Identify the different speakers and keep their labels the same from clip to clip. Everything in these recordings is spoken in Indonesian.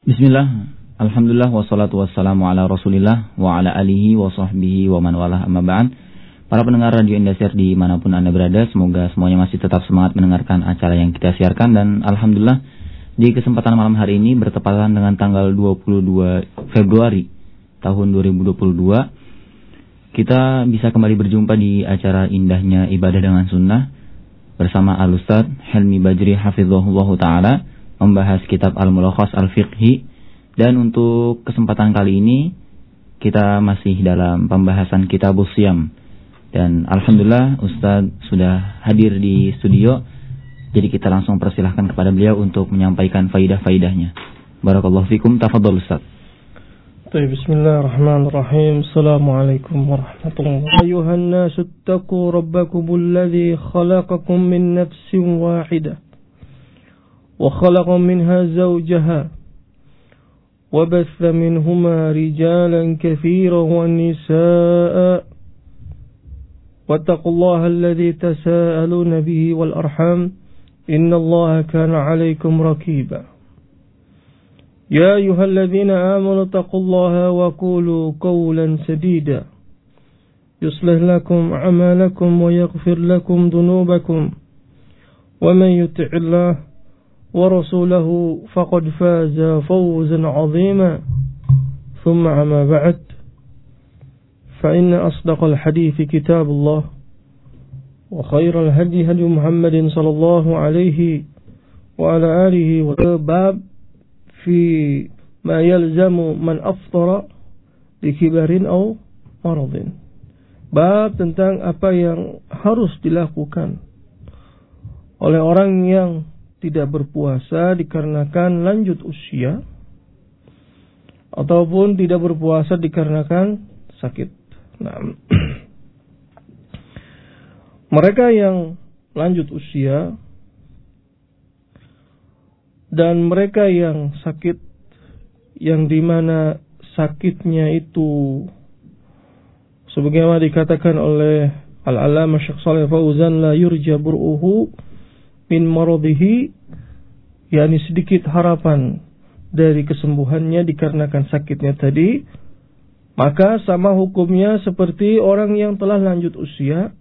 Speaker 1: Bismillah, alhamdulillah, wassalatu wassalamu ala rasulillah wa ala alihi wa sahbihi wa man walah amma ba'd. Para pendengar Radio Indosiar dimanapun Anda berada, semoga semuanya masih tetap semangat mendengarkan acara yang kita siarkan. Dan alhamdulillah, di kesempatan malam hari ini bertepatan dengan tanggal 22 Februari tahun 2022, kita bisa kembali berjumpa di acara Indahnya Ibadah dengan Sunnah bersama Al-Ustaz Helmi Bajri Hafizahullah Ta'ala, membahas kitab Al-Mulakhas Al-Fiqhi. Dan untuk kesempatan kali ini kita masih dalam pembahasan Kitabus Shiyam. Dan alhamdulillah Ustaz sudah hadir di studio, jadi kita langsung persilahkan kepada beliau untuk menyampaikan faidah-faidahnya. Barakallahu fikum, tafadhol Ustaz.
Speaker 2: Bismillahirrahmanirrahim. Assalamualaikum warahmatullahi wabarakatuh. Ayuhan nasu ittaqu rabbakumul ladzi khalaqakum min nafsin wahidah وخلق منها زوجها وبث منهما رجالا كثيرا والنساء واتقوا الله الذي تساءلون به والأرحام إن الله كان عليكم رقيبا يا أيها الذين آمنوا اتقوا الله وقولوا قولا سديدا يصلح لكم أعمالكم ويغفر لكم ذنوبكم ومن يطع الله ورسوله فقد فاز فوزا عظيما ثم أما بعد فإن أصدق الحديث كتاب الله وخير الهدي هدي محمد صلى الله عليه وعلى آله وباب في ما يلزم من أفطر لكبر أو مرض. Bab tentang apa yang harus dilakukan oleh orang yang tidak berpuasa dikarenakan lanjut usia ataupun tidak berpuasa dikarenakan sakit. Nah, mereka yang lanjut usia dan mereka yang sakit, yang dimana sakitnya itu sebagaimana dikatakan oleh Al-Allamah Syekh Shalih Fauzan, la yurja bur'uhu min maradihi, yakni sedikit harapan dari kesembuhannya dikarenakan sakitnya tadi, maka sama hukumnya seperti orang yang telah lanjut usia,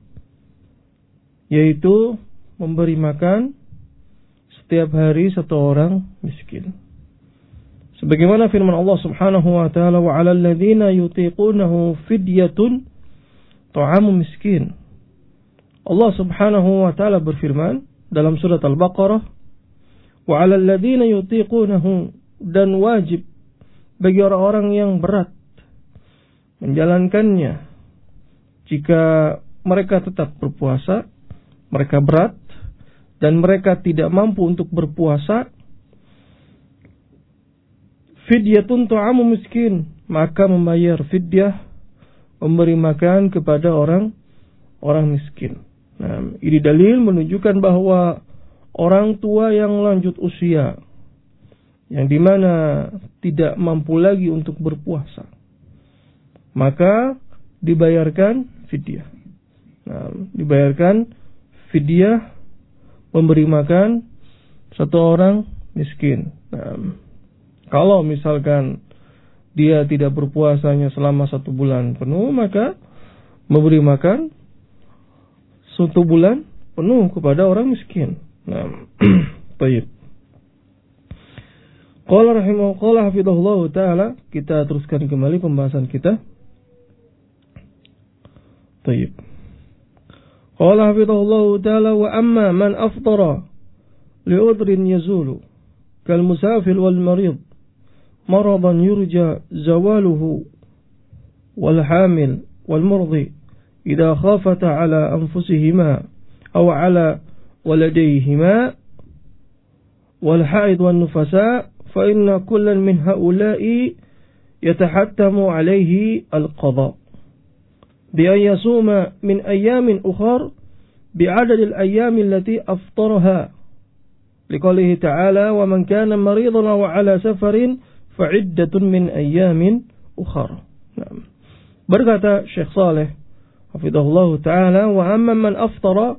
Speaker 2: yaitu memberi makan setiap hari satu orang miskin. Sebagaimana firman Allah Subhanahu wa taala, wa 'alal ladzina yutiqunahu fidyatun ta'amu miskin. Allah Subhanahu wa taala berfirman dalam surat Al-Baqarah, wa 'alal ladzina yutiqunahu, dan wajib bagi orang-orang yang berat menjalankannya. Jika mereka tetap berpuasa, mereka berat dan mereka tidak mampu untuk berpuasa, fidyatun ta'amu miskin, maka membayar fidyah, memberi makan kepada orang miskin. Nah, ini dalil menunjukkan bahwa orang tua yang lanjut usia, yang dimana tidak mampu lagi untuk berpuasa, maka dibayarkan fidyah. Nah, dibayarkan fidyah memberi makan satu orang miskin. Nah, kalau misalkan dia tidak berpuasanya selama 1 bulan penuh, maka memberi makan 1 bulan penuh kepada orang miskin. Nah, baik. Qala rahimahullah hafizahullah ta'ala, kita teruskan kembali pembahasan kita. Baik. Qala hafizahullah ta'ala, wa amma man aftara li'udrin yazulu kal musafir wal marid maradan yurja zawaluhu wal hamil wal murdi idza khafata ala anfusihima aw ala waladayhima wal haid wan nufasa fa inna kullan min haula'i yatahattamu alayhi al qada bi an yasuma min ayamin ukhar bi adad al ayam allati aftaraha liqaulihi ta'ala wa man kana maridan aw ala safarin fa iddatun min ayamin ukhar. Berkata Syekh Saleh hafizahullah ta'ala, wa amma man aftara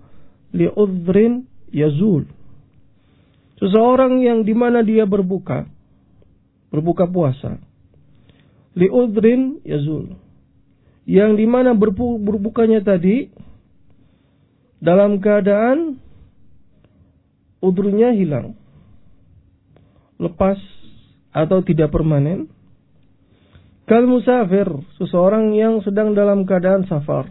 Speaker 2: li'udhrin yazul. Seseorang yang dimana dia berbuka berbuka puasa. Li'udrin yazul, yang dimana berbukanya tadi dalam keadaan udhurnya hilang, lepas atau tidak permanen. Kal musafir, seseorang yang sedang dalam keadaan safar.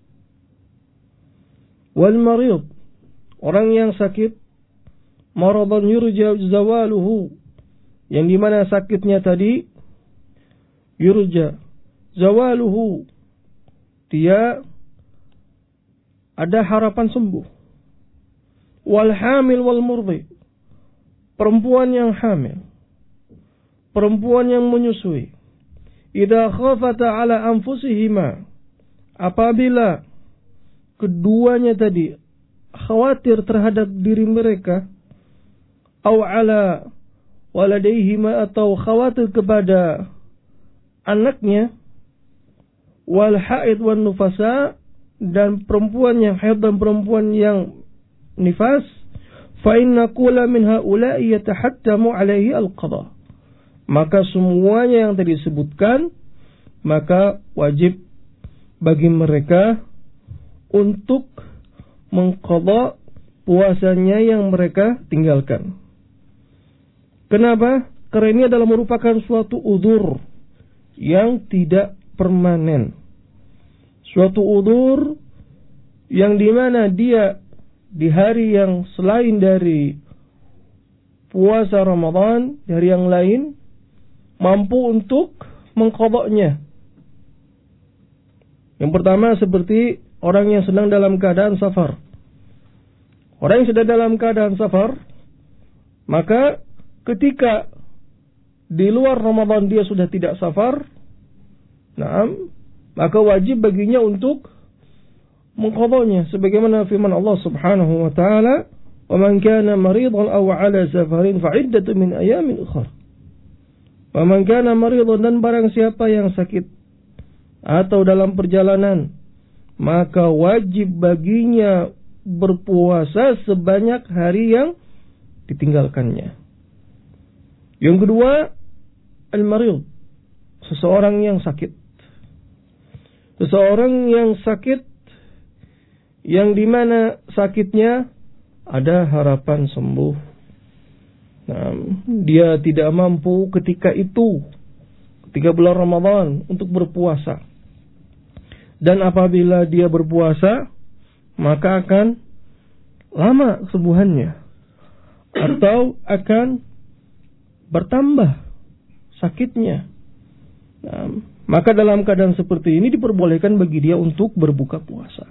Speaker 2: Wal marid, orang yang sakit. Maradan yurja zawaluhu, yang dimana sakitnya tadi yurja zawaluhu, dia ada harapan sembuh. Wal hamil wal murdi, perempuan yang hamil, perempuan yang menyusui. Idza khafata ala anfusihima, apabila keduanya tadi khawatir terhadap diri mereka, au ala waladaihima, atau khawatir kepada anaknya, wal haid wan nufasa, dan perempuan yang haid dan perempuan yang nifas, fa inna kulla min haula'i yatahattamu alaihi al-qada, maka semuanya yang tadi disebutkan, maka wajib bagi mereka untuk mengqadha puasanya yang mereka tinggalkan. Kenapa? Karena ini adalah merupakan suatu udzur yang tidak permanen. Suatu udzur yang dimana dia di hari yang selain dari puasa Ramadan, di hari yang lain, mampu untuk mengqadhanya. Yang pertama seperti orang yang sedang dalam keadaan safar. Orang yang sedang dalam keadaan safar, maka ketika di luar Ramadan dia sudah tidak safar, maka wajib baginya untuk mengqadhanya, sebagaimana firman Allah Subhanahu wa taala, "Wa man kana maridan aw 'ala safarin fa 'iddatun min ayamin ukhra." Wa man kana maridan, dan barang siapa yang sakit atau dalam perjalanan, maka wajib baginya berpuasa sebanyak hari yang ditinggalkannya. Yang kedua, al-marid, seseorang yang sakit. Seseorang yang sakit, yang dimana sakitnya ada harapan sembuh. Dia tidak mampu ketika bulan Ramadan untuk berpuasa. Dan apabila dia berpuasa, maka akan lama kesembuhannya, atau akan bertambah sakitnya. Maka dalam keadaan seperti ini diperbolehkan bagi dia untuk berbuka puasa.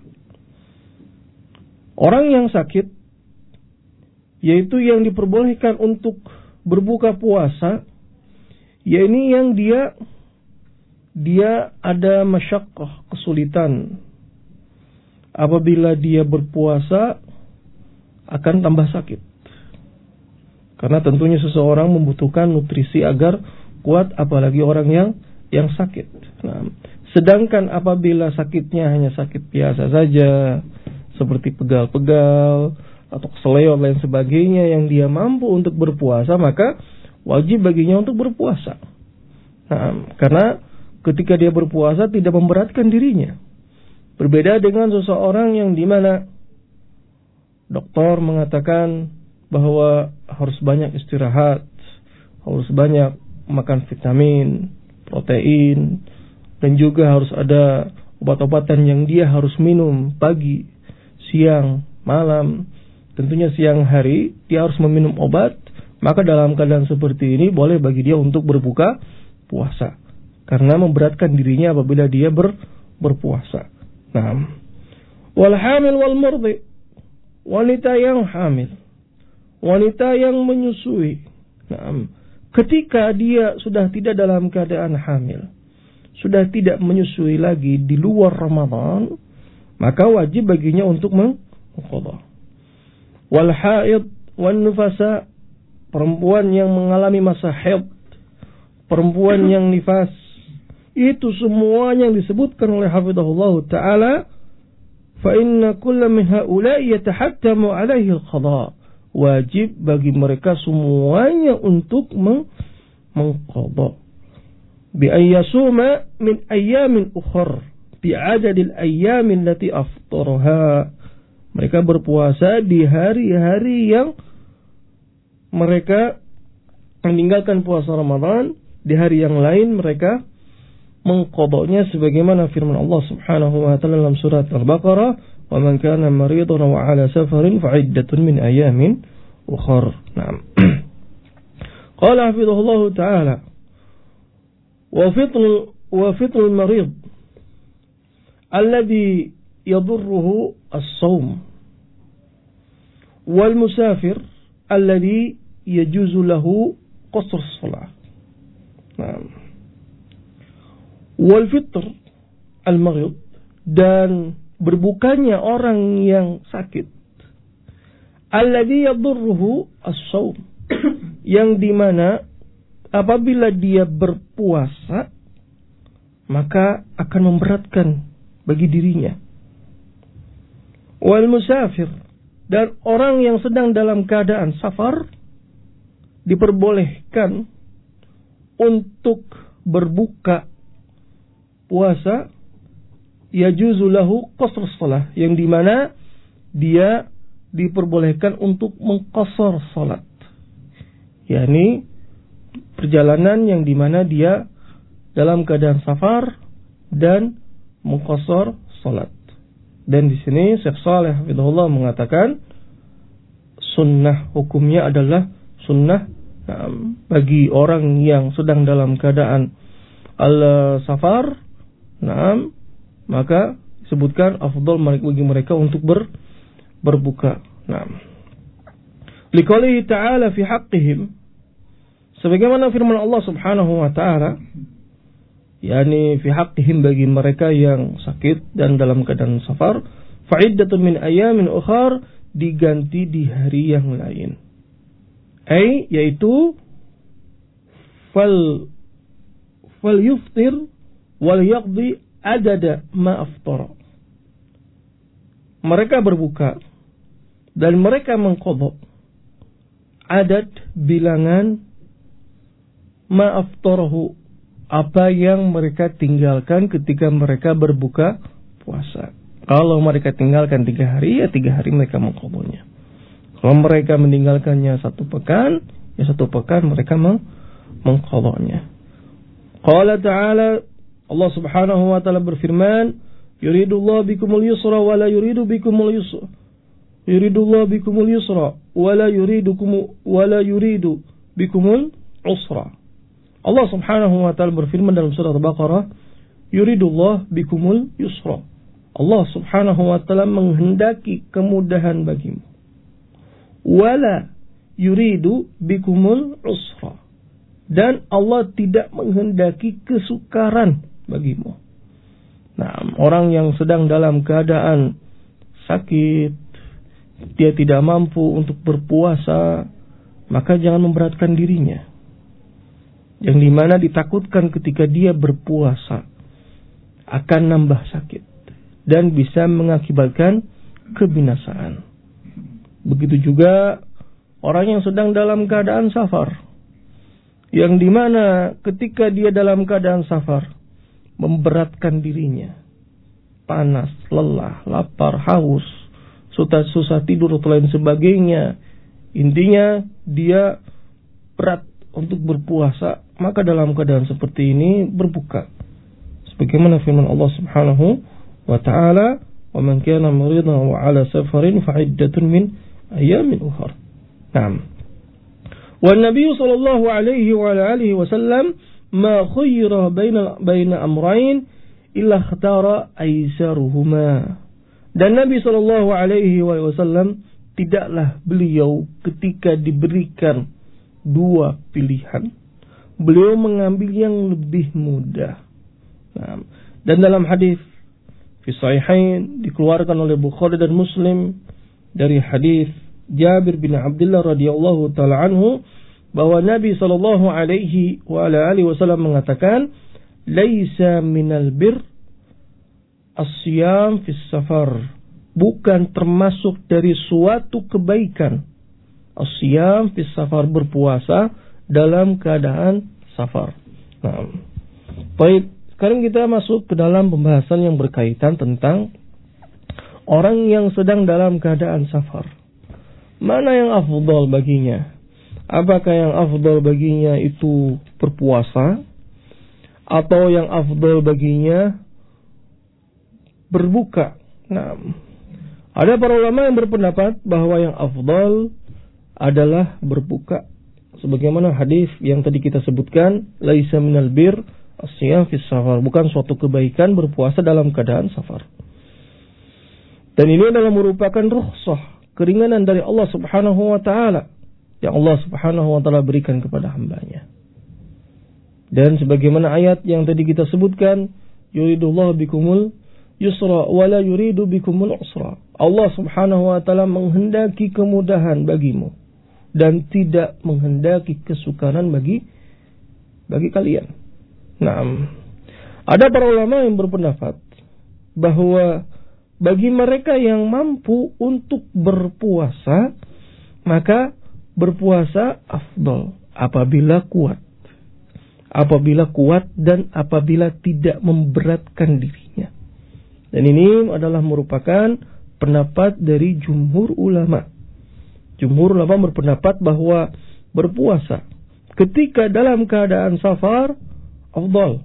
Speaker 2: Orang yang sakit, yaitu yang diperbolehkan untuk berbuka puasa, yaitu yang dia ada masyaqqah, kesulitan. Apabila dia berpuasa akan tambah sakit. Karena tentunya seseorang membutuhkan nutrisi agar kuat, apalagi orang yang sakit. Sedangkan apabila sakitnya hanya sakit biasa saja, seperti pegal-pegal atau keseleo dan lain sebagainya, yang dia mampu untuk berpuasa, maka wajib baginya untuk berpuasa. Karena ketika dia berpuasa tidak memberatkan dirinya. Berbeda dengan seseorang yang dimana dokter mengatakan bahwa harus banyak istirahat, harus banyak makan vitamin, protein, dan juga harus ada obat-obatan yang dia harus minum pagi, siang, malam. Tentunya siang hari dia harus meminum obat. Maka dalam keadaan seperti ini boleh bagi dia untuk berbuka puasa, karena memberatkan dirinya apabila dia berpuasa. Wal hamil wal murdi, wanita yang hamil, wanita yang menyusui. Ketika dia sudah tidak dalam keadaan hamil, sudah tidak menyusui lagi di luar Ramadan, maka wajib baginya untuk mengqadha. Wal haid wan nufasa, perempuan yang mengalami masa haid, perempuan yang nifas, itu semuanya yang disebutkan oleh hafizahullah ta'ala, fa inna kulla min haula'i yatahattamu alaihi al-qadha, wajib bagi mereka semuanya untuk mengqadha. Bi ayyasuma min ayyamin ukhar bi adadil ayyamin lati aftaraha. Mereka berpuasa di hari-hari yang mereka meninggalkan puasa Ramadan, di hari yang lain mereka mengqadanya sebagaimana firman Allah Subhanahu wa taala dalam surat Al-Baqarah, "Wa man kana maridan wa 'ala safarin fa 'iddatun min ayamin ukhar." Naam. Qala hafizahullah taala, wa fitr al-marid alladhi yadurruhu as-sawm wal musafir alladhi yajuzu lahu qasr as-salah. Naam. Wal fitr al-marid, dan berbukanya orang yang sakit, alladhi yadurruhu as-sawm, yang dimana apabila dia berpuasa maka akan memberatkan bagi dirinya. Wal musafir, dan orang yang sedang dalam keadaan safar diperbolehkan untuk berbuka puasa, yajuzu lahu qasr shalah, yang dimana dia diperbolehkan untuk mengqasar salat, yakni perjalanan yang dimana dia dalam keadaan safar dan mengqasar salat. Dan di sini Syekh Shalih hafizahullah mengatakan sunnah hukumnya adalah sunnah bagi orang yang sedang dalam keadaan al-safar, maka disebutkan afdal bagi mereka untuk berbuka. Liqaulihi ta'ala fi haqqihim, sebagaimana firman Allah Subhanahu wa taala, yakni fi haqqihim, bagi mereka yang sakit dan dalam keadaan safar, fa'iddatun min ayamin ukhar, diganti di hari yang lain. Yaitu fal yuftir wal yaqdi adada ma aftara. Mereka berbuka dan mereka mengqadha adad bilangan ma aftarahu, apa yang mereka tinggalkan ketika mereka berbuka puasa. Kalau mereka tinggalkan 3 hari, ya 3 hari mereka mengqadhanya. Kalau mereka meninggalkannya 1 pekan, ya 1 pekan mereka mengqadhanya. Qala ta'ala, Allah Subhanahu wa taala berfirman, yuridullahu bikumul yusra wa la yuridu bikumul yusra. Yuridullahu bikumul yusra wa la yuridu bikumul usra. Allah Subhanahu wa taala berfirman dalam surah Al-Baqarah, yuridullah bikumul yusra. Allah Subhanahu wa taala menghendaki kemudahan bagimu. Wala yuridu bikumul usra. Dan Allah tidak menghendaki kesukaran bagimu. Orang yang sedang dalam keadaan sakit, dia tidak mampu untuk berpuasa, maka jangan memberatkan dirinya. Yang dimana ditakutkan ketika dia berpuasa akan nambah sakit dan bisa mengakibatkan kebinasaan. Begitu juga orang yang sedang dalam keadaan safar, yang dimana ketika dia dalam keadaan safar memberatkan dirinya, panas, lelah, lapar, haus, susah tidur atau lain sebagainya, intinya dia berat untuk berpuasa, maka dalam keadaan seperti ini berbuka. Sebagaimana firman Allah Subhanahu wa taala, "Wa man kana maridan wa 'ala safarin fa 'iddatun min ayamin ukhra." Wa Nabi sallallahu alaihi wa alihi wasallam ma khayyara baina amrayn illa ikhtara aisaruhuma. Dan Nabi sallallahu alaihi wasallam tidaklah beliau ketika diberikan 2 pilihan, beliau mengambil yang lebih mudah. Dan dalam hadis fi sahihain dikeluarkan oleh Bukhari dan Muslim dari hadis Jabir bin Abdullah radhiyallahu taala anhu, bahwa Nabi sallallahu alaihi wa alihi wasallam mengatakan, "Laisa minal bir as-siyam fi safar." Bukan termasuk dari suatu kebaikan as-siyam fi safar, berpuasa dalam keadaan safar. Nah, baik, sekarang kita masuk ke dalam pembahasan yang berkaitan tentang orang yang sedang dalam keadaan safar. Mana yang afdal baginya? Apakah yang afdal baginya itu berpuasa, atau yang afdal baginya berbuka? Nah, ada para ulama yang berpendapat bahwa yang afdal adalah berbuka, sebagaimana hadis yang tadi kita sebutkan, laisa minal bir as-siyam fis safar, bukan suatu kebaikan berpuasa dalam keadaan safar. Dan ini adalah merupakan rukhsah, keringanan dari Allah Subhanahu wa taala yang Allah Subhanahu wa taala berikan kepada hambanya. Dan sebagaimana ayat yang tadi kita sebutkan, yuridullahu bikumul yusra wa la yuridu bikumul usra. Allah Subhanahu wa taala menghendaki kemudahan bagimu dan tidak menghendaki kesukaran bagi kalian. Nah, ada para ulama yang berpendapat bahwa bagi mereka yang mampu untuk berpuasa, maka berpuasa afdal apabila kuat. Apabila kuat dan apabila tidak memberatkan dirinya. Dan ini adalah merupakan pendapat dari jumhur ulama. Jumhur ulama berpendapat bahwa berpuasa ketika dalam keadaan safar afdal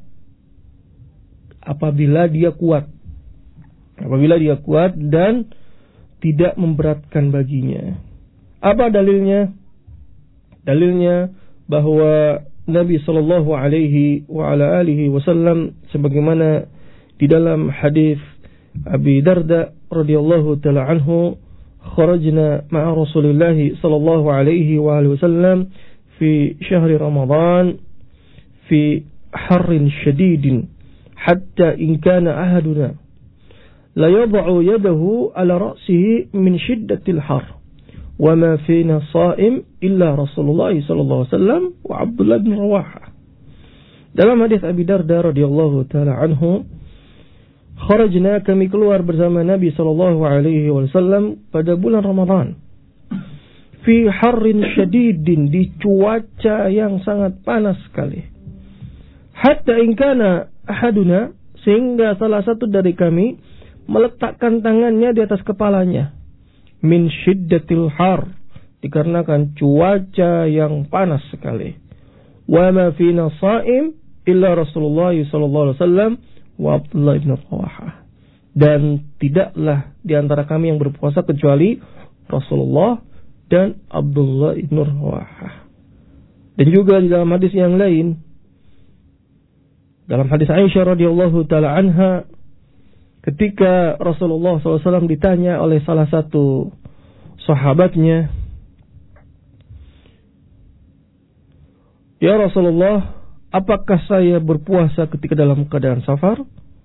Speaker 2: apabila dia kuat. Apabila dia kuat dan tidak memberatkan baginya. Apa dalilnya? Dalilnya bahwa Nabi sallallahu alaihi wa ala alihi wasallam sebagaimana di dalam hadis Abi Darda radhiyallahu taala anhu, kharajna ma'a Rasulillah sallallahu alaihi wa alihi wasallam fi syahri Ramadan fi harrin shadidin hatta in kana ahaduna la yad'u yadahu ala ra'sihi min shiddatil har wa ma fina sha'im illa Rasulullah sallallahu alaihi wasallam wa Abdullah bin Rawaha. Dalam hadis Abi Darda radhiyallahu taala anhu, kharajna, kami keluar bersama Nabi sallallahu alaihi wasallam pada bulan Ramadan fi harrin syadidin, di cuaca yang sangat panas sekali. Hatta in kana ahaduna, sehingga salah satu dari kami meletakkan tangannya di atas kepalanya. Min syiddatil har, dikarenakan cuaca yang panas sekali. Wa ma fina sha'im illa Rasulullah sallallahu alaihi wasallam wa Abdullah bin Rawaha. Dan tidaklah di antara kami yang berpuasa kecuali Rasulullah dan Abdullah bin Rawaha. Dan juga di dalam hadis yang lain, dalam hadis Aisyah radhiyallahu taala anha, ketika Rasulullah SAW ditanya oleh salah satu sahabatnya, "Ya Rasulullah, apakah saya berpuasa ketika dalam keadaan safar?"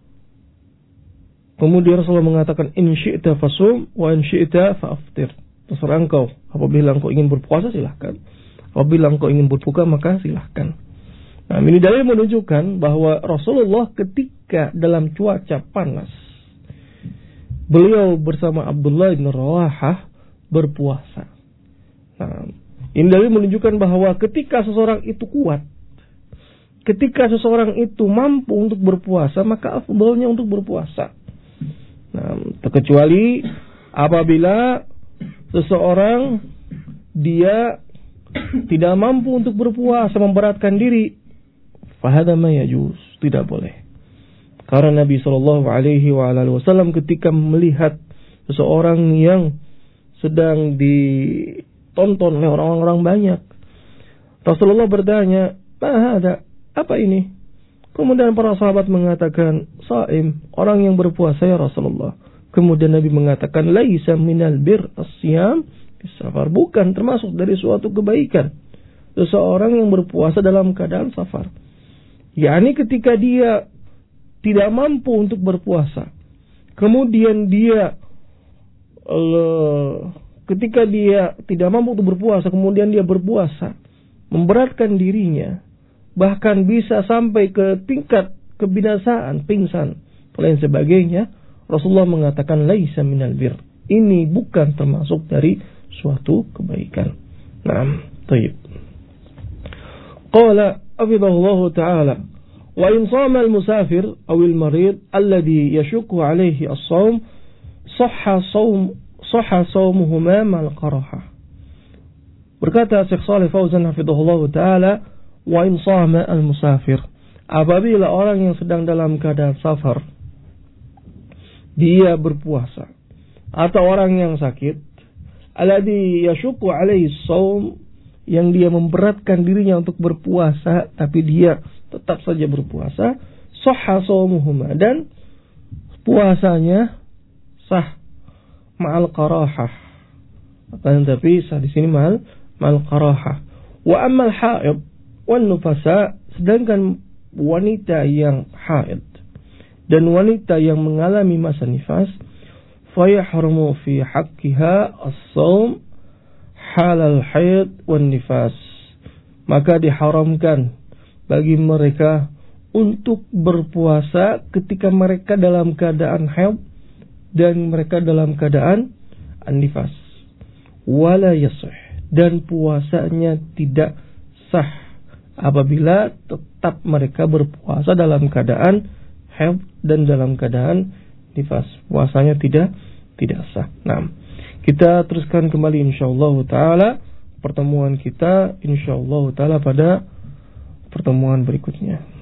Speaker 2: Kemudian Rasulullah mengatakan, "In syi'ta fasum wa in syi'ta fa'aftir." Terserah engkau, apabila engkau ingin berpuasa silahkan, apabila engkau ingin berbuka maka silahkan. Nah, ini dalil menunjukkan bahwa Rasulullah ketika dalam cuaca panas, beliau bersama Abdullah bin Rawaha berpuasa. Nah, ini dalil menunjukkan bahwa ketika seseorang itu kuat, ketika seseorang itu mampu untuk berpuasa, maka afdalnya untuk berpuasa. Nah, terkecuali apabila seseorang dia tidak mampu untuk berpuasa, memberatkan diri, fahadha ma yajuz, tidak boleh. Karena Nabi sallallahu alaihi wasallam ketika melihat seseorang yang sedang ditonton oleh orang-orang banyak, Rasulullah bertanya, "Ma hada? Apa ini?" Kemudian para sahabat mengatakan, "Shaim, orang yang berpuasa ya Rasulullah." Kemudian Nabi mengatakan, "Laisa minal bir as-siyam fis safar." Bukan termasuk dari suatu kebaikan seseorang yang berpuasa dalam keadaan safar. yakni ketika dia tidak mampu untuk berpuasa, kemudian dia ketika dia tidak mampu untuk berpuasa, kemudian dia berpuasa, memberatkan dirinya, bahkan bisa sampai ke tingkat kebinasaan, pingsan, lain sebagainya, Rasulullah mengatakan laisa minal bir. Ini bukan termasuk dari suatu kebaikan. Naam, baik. Qala hafizahullahu ta'ala, wa in shama al-musafir aw al-marid alladhi yashukku alayhi as-shaum sahha shaumuhuma mal qarahah. Berkata Syekh Shalih Fauzan hafizahullahu ta'ala, wa in shama al-musafir, apabila orang yang sedang dalam keadaan safar dia berpuasa, atau orang yang sakit alladhi yashukku alaihi shaum, yang dia memberatkan dirinya untuk berpuasa tapi dia tetap saja berpuasa, sahha shaumuhuma, dan puasanya sah ma'al qarahah, akan tapi sah di sini ma'al qarahah. Wa ammal haid wan nufasa, sedangkan wanita yang haid dan wanita yang mengalami masa nifas, fayahrumu fi haqqiha as-shaum halal haid wan nifas, maka diharamkan bagi mereka untuk berpuasa ketika mereka dalam keadaan haid dan mereka dalam keadaan an-nifas. Wala yasih, dan puasanya tidak sah apabila tetap mereka berpuasa dalam keadaan haid dan dalam keadaan nifas, puasanya tidak sah. Nah, kita teruskan kembali insyaallah taala pertemuan kita insyaallah taala pada pertemuan berikutnya.